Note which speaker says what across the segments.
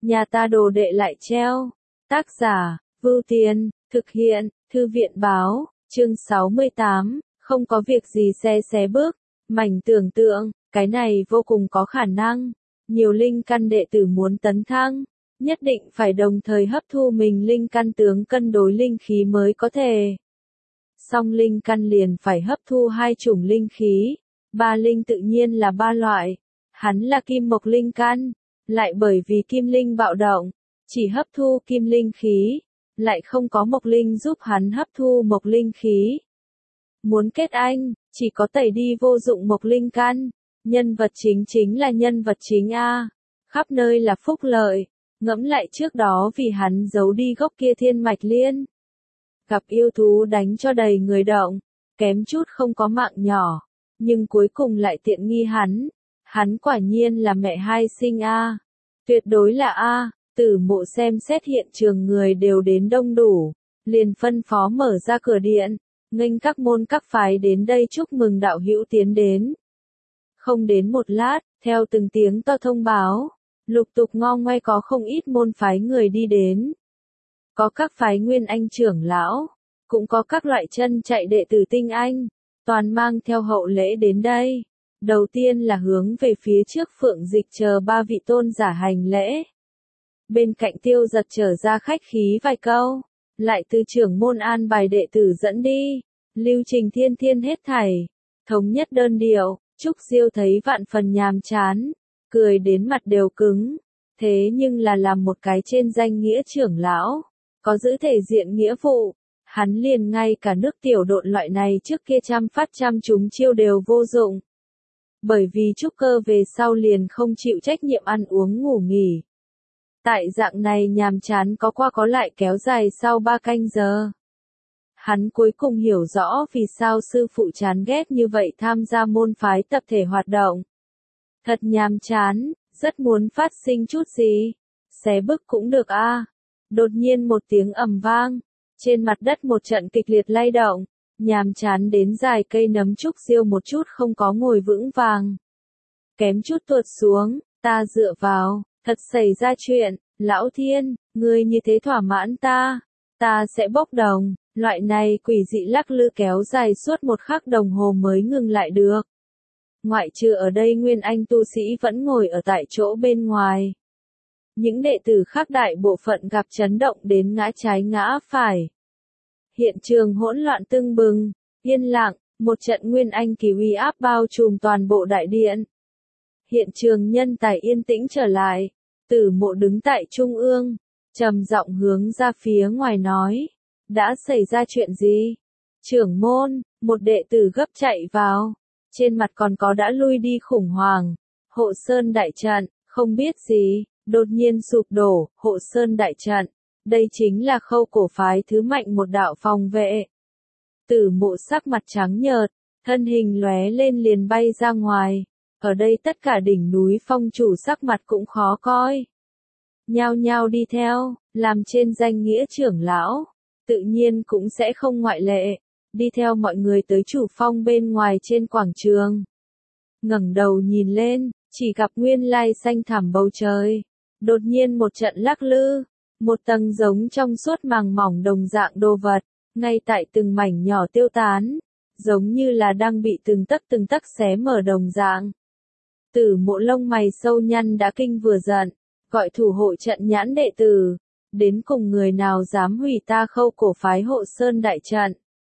Speaker 1: nhà ta đồ đệ lại treo. Tác giả, Vưu Tiên, thực hiện, Thư viện báo, chương 68, không có việc gì xé bước, mảnh tưởng tượng, cái này vô cùng có khả năng. Nhiều linh căn đệ tử muốn tấn thăng, nhất định phải đồng thời hấp thu mình linh căn tướng cân đối linh khí mới có thể. Song linh căn liền phải hấp thu hai chủng linh khí, ba linh tự nhiên là ba loại, hắn là kim mộc linh căn, lại bởi vì kim linh bạo động, chỉ hấp thu kim linh khí, lại không có mộc linh giúp hắn hấp thu mộc linh khí. Muốn kết anh, chỉ có tẩy đi vô dụng mộc linh căn, nhân vật chính là nhân vật chính A, khắp nơi là phúc lợi, ngẫm lại trước đó vì hắn giấu đi gốc kia thiên mạch liên. Gặp yêu thú đánh cho đầy người động, kém chút không có mạng nhỏ, nhưng cuối cùng lại tiện nghi hắn quả nhiên là mẹ hai sinh A, tuyệt đối là A. Tử Mộ xem xét hiện trường người đều đến đông đủ, liền phân phó mở ra cửa điện, nghênh các môn các phái đến đây chúc mừng đạo hữu tiến đến. Không đến một lát, theo từng tiếng to thông báo, lục tục ngo ngoe có không ít môn phái người đi đến. Có các phái nguyên anh trưởng lão, cũng có các loại chân chạy đệ tử tinh anh, toàn mang theo hậu lễ đến đây. Đầu tiên là hướng về phía trước Phượng Dịch chờ ba vị tôn giả hành lễ. Bên cạnh Tiêu Giật trở ra khách khí vài câu, lại từ trưởng môn an bài đệ tử dẫn đi, lưu trình thiên hết thảy, thống nhất đơn điệu. Trúc Diêu thấy vạn phần nhàm chán, cười đến mặt đều cứng, thế nhưng là làm một cái trên danh nghĩa trưởng lão, có giữ thể diện nghĩa vụ, hắn liền ngay cả nước tiểu độn loại này trước kia trăm chúng chiêu đều vô dụng. Bởi vì trúc cơ về sau liền không chịu trách nhiệm ăn uống ngủ nghỉ. Tại dạng này nhàm chán có qua có lại kéo dài sau 3 canh giờ. Hắn cuối cùng hiểu rõ vì sao sư phụ chán ghét như vậy tham gia môn phái tập thể hoạt động. Thật nhàm chán, rất muốn phát sinh chút gì. Xé bức cũng được a. Đột nhiên một tiếng ầm vang. Trên mặt đất một trận kịch liệt lay động. Nhàm chán đến dài cây nấm Trúc Diêu một chút không có ngồi vững vàng. Kém chút tuột xuống, ta dựa vào, thật xảy ra chuyện, lão thiên, ngươi như thế thỏa mãn ta sẽ bốc đồng. Loại này quỷ dị lắc lư kéo dài suốt 1 khắc đồng hồ mới ngừng lại được. Ngoại trừ ở đây nguyên anh tu sĩ vẫn ngồi ở tại chỗ bên ngoài. Những đệ tử khác đại bộ phận gặp chấn động đến ngã trái ngã phải. Hiện trường hỗn loạn tưng bừng, yên lặng, một trận nguyên anh kỳ uy áp bao trùm toàn bộ đại điện. Hiện trường nhân tài yên tĩnh trở lại, Tử Mộ đứng tại trung ương, trầm giọng hướng ra phía ngoài nói. Đã xảy ra chuyện gì? Trưởng môn, một đệ tử gấp chạy vào. Trên mặt còn có đã lui đi khủng hoảng. Hộ Sơn đại trận, không biết gì, đột nhiên sụp đổ, Hộ Sơn đại trận. Đây chính là Khâu cổ phái thứ mạnh một đạo phòng vệ. Tử Mộ sắc mặt trắng nhợt, thân hình lóe lên liền bay ra ngoài. Ở đây tất cả đỉnh núi phong chủ sắc mặt cũng khó coi. Nhao nhao đi theo, làm trên danh nghĩa trưởng lão. Tự nhiên cũng sẽ không ngoại lệ, đi theo mọi người tới chủ phong bên ngoài trên quảng trường. Ngẩng đầu nhìn lên, chỉ gặp nguyên lai xanh thẳm bầu trời. Đột nhiên một trận lắc lư, một tầng giống trong suốt màng mỏng đồng dạng đồ vật, ngay tại từng mảnh nhỏ tiêu tán, giống như là đang bị từng tấc xé mở đồng dạng. Tử Mộ lông mày sâu nhăn đã kinh vừa giận, gọi thủ hộ trận nhãn đệ tử. Đến cùng người nào dám hủy ta Khâu cổ phái Hộ Sơn đại trận?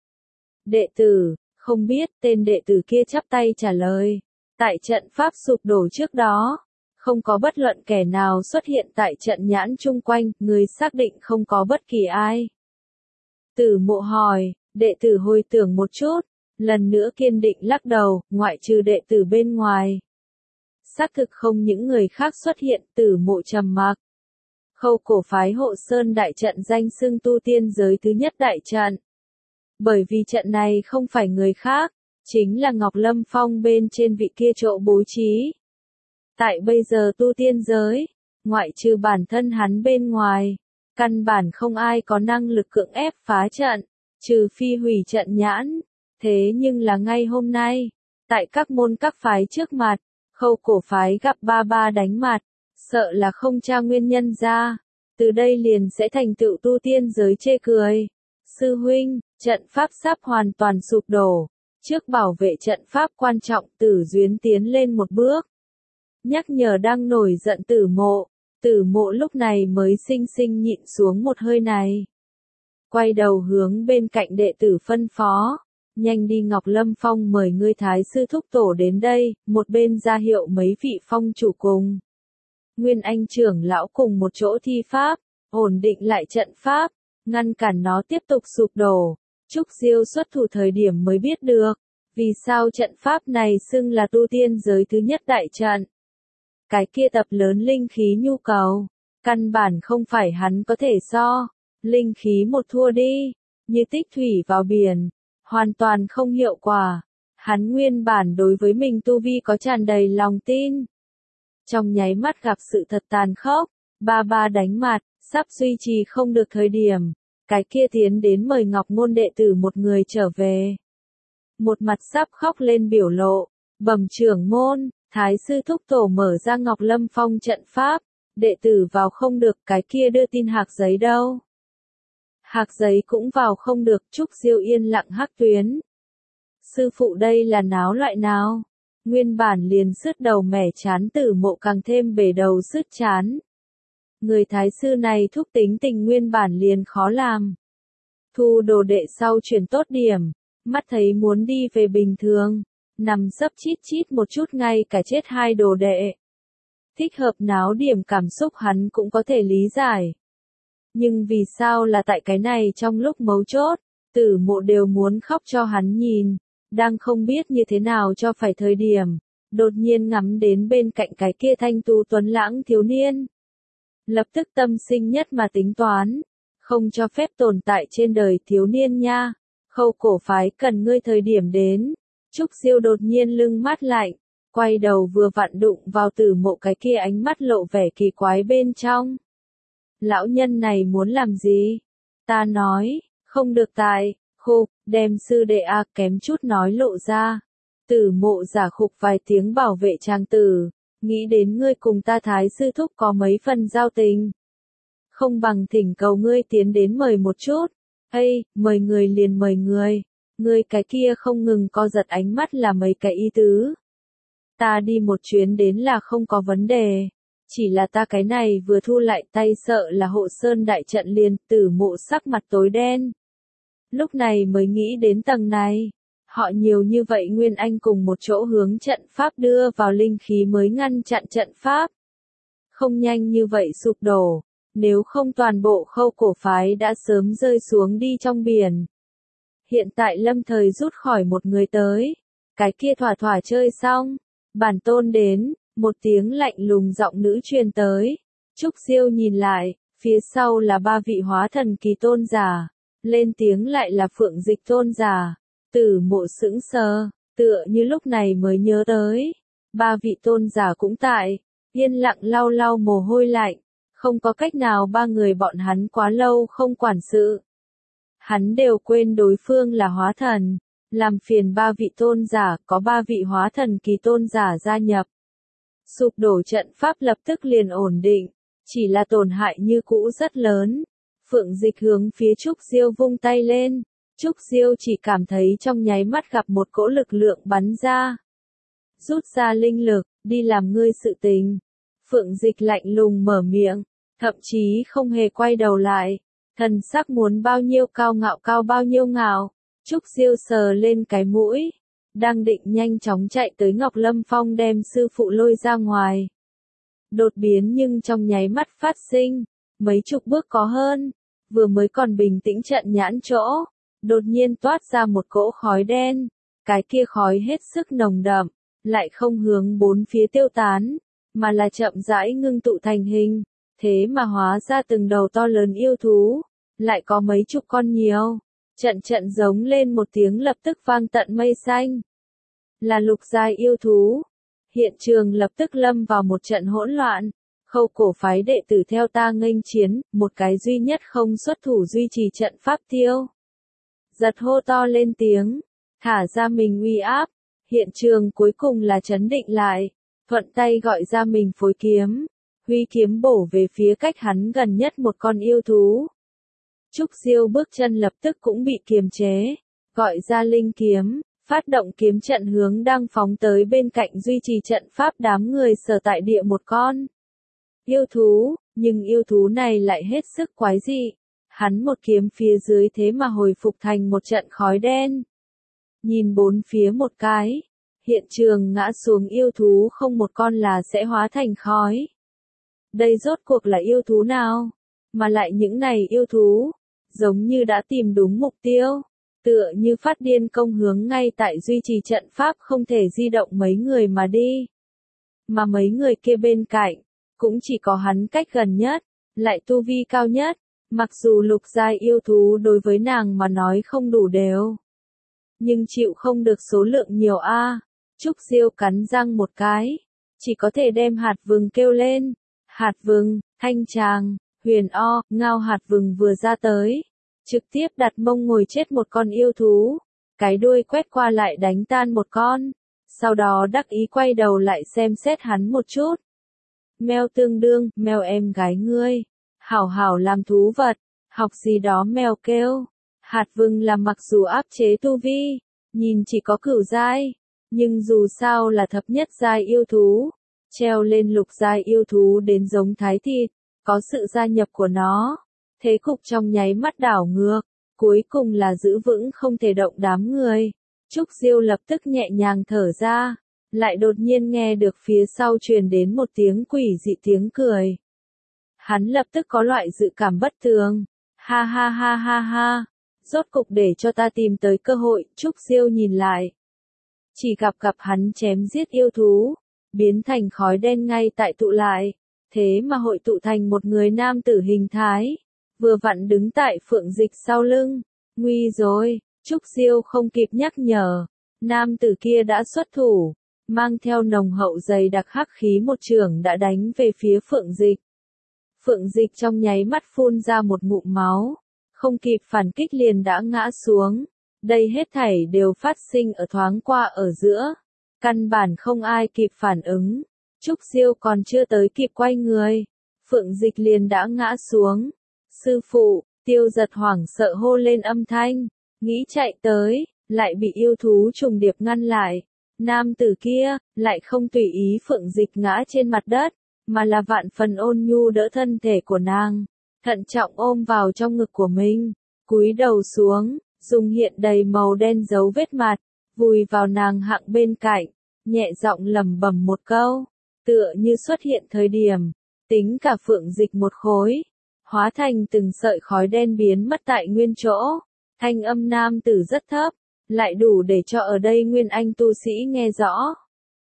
Speaker 1: Đệ tử, không biết, tên đệ tử kia chắp tay trả lời. Tại trận pháp sụp đổ trước đó, không có bất luận kẻ nào xuất hiện tại trận nhãn chung quanh, người xác định không có bất kỳ ai. Tử Mộ hỏi, đệ tử hồi tưởng một chút, lần nữa kiên định lắc đầu, ngoại trừ đệ tử bên ngoài. Xác thực không những người khác xuất hiện, Tử Mộ trầm mặc. Khâu cổ phái Hộ Sơn đại trận danh xưng tu tiên giới thứ nhất đại trận. Bởi vì trận này không phải người khác, chính là Ngọc Lâm Phong bên trên vị kia chỗ bố trí. Tại bây giờ tu tiên giới, ngoại trừ bản thân hắn bên ngoài, căn bản không ai có năng lực cưỡng ép phá trận, trừ phi hủy trận nhãn. Thế nhưng là ngay hôm nay, tại các môn các phái trước mặt, Khâu cổ phái gặp ba đánh mặt. sợ là không tra nguyên nhân ra, từ đây liền sẽ thành tựu tu tiên giới chê cười. Sư huynh, trận pháp sắp hoàn toàn sụp đổ, trước bảo vệ trận pháp quan trọng Tử Duyến tiến lên một bước. Nhắc nhở đang nổi giận Tử Mộ lúc này mới xinh xinh nhịn xuống một hơi này. Quay đầu hướng bên cạnh đệ tử phân phó, nhanh đi Ngọc Lâm Phong mời ngươi thái sư thúc tổ đến đây, một bên ra hiệu mấy vị phong chủ cùng. Nguyên Anh trưởng lão cùng một chỗ thi pháp, ổn định lại trận pháp, ngăn cản nó tiếp tục sụp đổ. Trúc Diêu xuất thủ thời điểm mới biết được, vì sao trận pháp này xưng là tu tiên giới thứ nhất đại trận. Cái kia tập lớn linh khí nhu cầu, căn bản không phải hắn có thể so, linh khí một thua đi, như tích thủy vào biển, hoàn toàn không hiệu quả. Hắn nguyên bản đối với mình tu vi có tràn đầy lòng tin. Trong nháy mắt gặp sự thật tàn khốc, ba đánh mặt, sắp duy trì không được thời điểm, cái kia tiến đến mời Ngọc Môn đệ tử một người trở về. Một mặt sắp khóc lên biểu lộ, bẩm trưởng môn, thái sư thúc tổ mở ra Ngọc Lâm Phong trận pháp, đệ tử vào không được, cái kia đưa tin hạc giấy đâu. Hạc giấy cũng vào không được, Trúc Diêu yên lặng hắc tuyến. Sư phụ đây là náo loại nào? Nguyên bản liền sứt đầu mẻ chán Tử Mộ càng thêm bể đầu sứt chán. Người thái sư này thúc tính tình nguyên bản liền khó làm. Thu đồ đệ sau chuyển tốt điểm, mắt thấy muốn đi về bình thường, nằm sấp chít chít một chút ngay cả chết hai đồ đệ. Thích hợp náo điểm cảm xúc hắn cũng có thể lý giải. Nhưng vì sao là tại cái này trong lúc mấu chốt, Tử Mộ đều muốn khóc cho hắn nhìn, đang không biết như thế nào cho phải thời điểm, đột nhiên ngắm đến bên cạnh cái kia thanh tú tuấn lãng thiếu niên. Lập tức tâm sinh nhất mà tính toán, không cho phép tồn tại trên đời thiếu niên nha, Khâu cổ phái cần ngươi thời điểm đến. Trúc Diêu đột nhiên lưng mắt lạnh, quay đầu vừa vặn đụng vào Tử Mộ cái kia ánh mắt lộ vẻ kỳ quái bên trong. Lão nhân này muốn làm gì? Ta nói, không được tại, khục, đem sư đệ a kém chút nói lộ ra. Tử Mộ giả khục vài tiếng bảo vệ trang tử, nghĩ đến ngươi cùng ta thái sư thúc có mấy phần giao tình. Không bằng thỉnh cầu ngươi tiến đến mời một chút. Ây, mời người liền mời người. Ngươi cái kia không ngừng co giật ánh mắt là mấy cái ý tứ. Ta đi một chuyến đến là không có vấn đề. Chỉ là ta cái này vừa thu lại tay sợ là hộ sơn đại trận liền. Tử Mộ sắc mặt tối đen. Lúc này mới nghĩ đến tầng này. Họ nhiều như vậy Nguyên Anh cùng một chỗ hướng trận pháp đưa vào linh khí mới ngăn chặn trận pháp. Không nhanh như vậy sụp đổ. Nếu không toàn bộ Khâu cổ phái đã sớm rơi xuống đi trong biển. Hiện tại lâm thời rút khỏi một người tới. Cái kia thỏa thỏa chơi xong. Bản tôn đến, một tiếng lạnh lùng giọng nữ truyền tới. Trúc Diêu nhìn lại, phía sau là ba vị hóa thần kỳ tôn giả. Lên tiếng lại là Phượng Dịch tôn giả. Tử Mộ sững sờ, tựa như lúc này mới nhớ tới. Ba vị tôn giả cũng tại, yên lặng lau lau mồ hôi lạnh. Không có cách nào ba người bọn hắn quá lâu không quản sự. Hắn đều quên đối phương là hóa thần. Làm phiền ba vị tôn giả, có ba vị hóa thần kỳ tôn giả gia nhập. Sụp đổ trận pháp lập tức liền ổn định, chỉ là tổn hại như cũ rất lớn. Phượng Dịch hướng phía Trúc Diêu vung tay lên. Trúc Diêu chỉ cảm thấy trong nháy mắt gặp một cỗ lực lượng bắn ra. Rút ra linh lực, đi làm ngươi sự tình. Phượng Dịch lạnh lùng mở miệng, thậm chí không hề quay đầu lại. Thần sắc muốn bao nhiêu cao bao nhiêu ngạo. Trúc Diêu sờ lên cái mũi, đang định nhanh chóng chạy tới Ngọc Lâm Phong đem sư phụ lôi ra ngoài. Đột biến nhưng trong nháy mắt phát sinh, mấy chục bước có hơn, vừa mới còn bình tĩnh trận nhãn chỗ, đột nhiên toát ra một cỗ khói đen, cái kia khói hết sức nồng đậm, lại không hướng bốn phía tiêu tán, mà là chậm rãi ngưng tụ thành hình, thế mà hóa ra từng đầu to lớn yêu thú, lại có mấy chục con nhiều. Trận giống lên một tiếng lập tức vang tận mây xanh. Là lục giai yêu thú. Hiện trường lập tức lâm vào một trận hỗn loạn. Khâu cổ phái đệ tử theo ta nghênh chiến, một cái duy nhất không xuất thủ duy trì trận pháp tiêu. Giật hô to lên tiếng, thả ra mình uy áp. Hiện trường cuối cùng là chấn định lại. Thuận tay gọi ra mình phối kiếm. huy kiếm bổ về phía cách hắn gần nhất một con yêu thú. Trúc Diêu bước chân lập tức cũng bị kiềm chế, gọi ra linh kiếm, phát động kiếm trận hướng đang phóng tới bên cạnh duy trì trận pháp đám người sở tại địa một con yêu thú, nhưng yêu thú này lại hết sức quái dị. Hắn một kiếm phía dưới thế mà hồi phục thành một trận khói đen. Nhìn bốn phía một cái, hiện trường ngã xuống yêu thú không một con là sẽ hóa thành khói. Đây rốt cuộc là yêu thú nào? Mà lại những này yêu thú, giống như đã tìm đúng mục tiêu, tựa như phát điên công hướng ngay tại duy trì trận pháp không thể di động mấy người mà đi. Mà mấy người kia bên cạnh, cũng chỉ có hắn cách gần nhất, lại tu vi cao nhất, mặc dù lục giai yêu thú đối với nàng mà nói không đủ đều. Nhưng chịu không được số lượng nhiều a. Trúc Diêu cắn răng một cái, chỉ có thể đem hạt vừng kêu lên. Hạt vừng, thanh tràng, huyền o, ngao hạt vừng vừa ra tới, trực tiếp đặt mông ngồi chết một con yêu thú, cái đuôi quét qua lại đánh tan một con, sau đó đắc ý quay đầu lại xem xét hắn một chút. Mèo tương đương, mèo em gái ngươi, hảo hảo làm thú vật, học gì đó mèo kêu. Hạt vừng là mặc dù áp chế tu vi, nhìn chỉ có cửu giai, nhưng dù sao là thập nhất giai yêu thú, treo lên lục giai yêu thú đến giống thái thịt, có sự gia nhập của nó, thế cục trong nháy mắt đảo ngược, cuối cùng là giữ vững không thể động đám người. Trúc Diêu lập tức nhẹ nhàng thở ra, lại đột nhiên nghe được phía sau truyền đến một tiếng quỷ dị tiếng cười. Hắn lập tức có loại dự cảm bất thường, ha ha ha ha ha, rốt cục để cho ta tìm tới cơ hội. Trúc Diêu nhìn lại, chỉ gặp hắn chém giết yêu thú, biến thành khói đen ngay tại tụ lại, thế mà hội tụ thành một người nam tử hình thái, vừa vặn đứng tại Phượng Dịch sau lưng. Nguy rồi, Trúc Diêu không kịp nhắc nhở, nam tử kia đã xuất thủ, mang theo nồng hậu dày đặc hắc khí một chưởng đã đánh về phía Phượng Dịch. Phượng Dịch trong nháy mắt phun ra một ngụm máu, không kịp phản kích liền đã ngã xuống. Đây hết thảy đều phát sinh ở thoáng qua ở giữa, căn bản không ai kịp phản ứng. Trúc Diêu còn chưa tới kịp quay người, Phượng Dịch liền đã ngã xuống. Sư phụ, Tiêu Giật hoảng sợ hô lên âm thanh, nghĩ chạy tới, lại bị yêu thú trùng điệp ngăn lại. Nam tử kia, lại không tùy ý Phượng Dịch ngã trên mặt đất, mà là vạn phần ôn nhu đỡ thân thể của nàng, thận trọng ôm vào trong ngực của mình, cúi đầu xuống, dùng hiện đầy màu đen dấu vết mặt, vùi vào nàng hạng bên cạnh, nhẹ giọng lẩm bẩm một câu, tựa như xuất hiện thời điểm, tính cả Phượng Dịch một khối, hóa thành từng sợi khói đen biến mất tại nguyên chỗ. Thanh âm nam tử rất thấp, lại đủ để cho ở đây nguyên anh tu sĩ nghe rõ.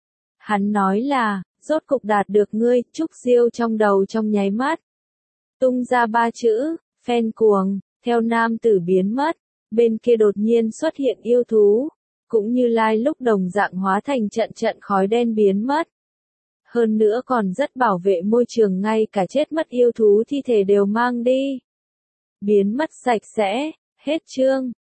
Speaker 1: Hắn nói là, rốt cục đạt được ngươi. Trúc Diêu trong đầu trong nháy mắt tung ra ba chữ, phen cuồng. Theo nam tử biến mất, bên kia đột nhiên xuất hiện yêu thú, cũng như lai lúc đồng dạng hóa thành trận trận khói đen biến mất. Hơn nữa còn rất bảo vệ môi trường, ngay cả chết mất yêu thú thi thể đều mang đi. Biến mất sạch sẽ, hết chương.